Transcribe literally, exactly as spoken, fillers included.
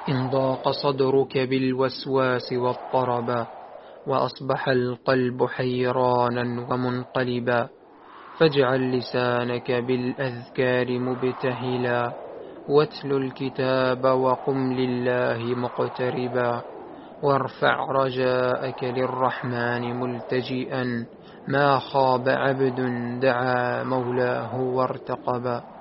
إن ضاق صدرك بالوسواس واضطربا، وأصبح القلب حيرانا ومنقلبا، فاجعل لسانك بالأذكار مبتهلا، واتل الكتاب وقم لله مقتربا، وارفع رجاءك للرحمن ملتجئا، ما خاب عبد دعا مولاه وارتقبا.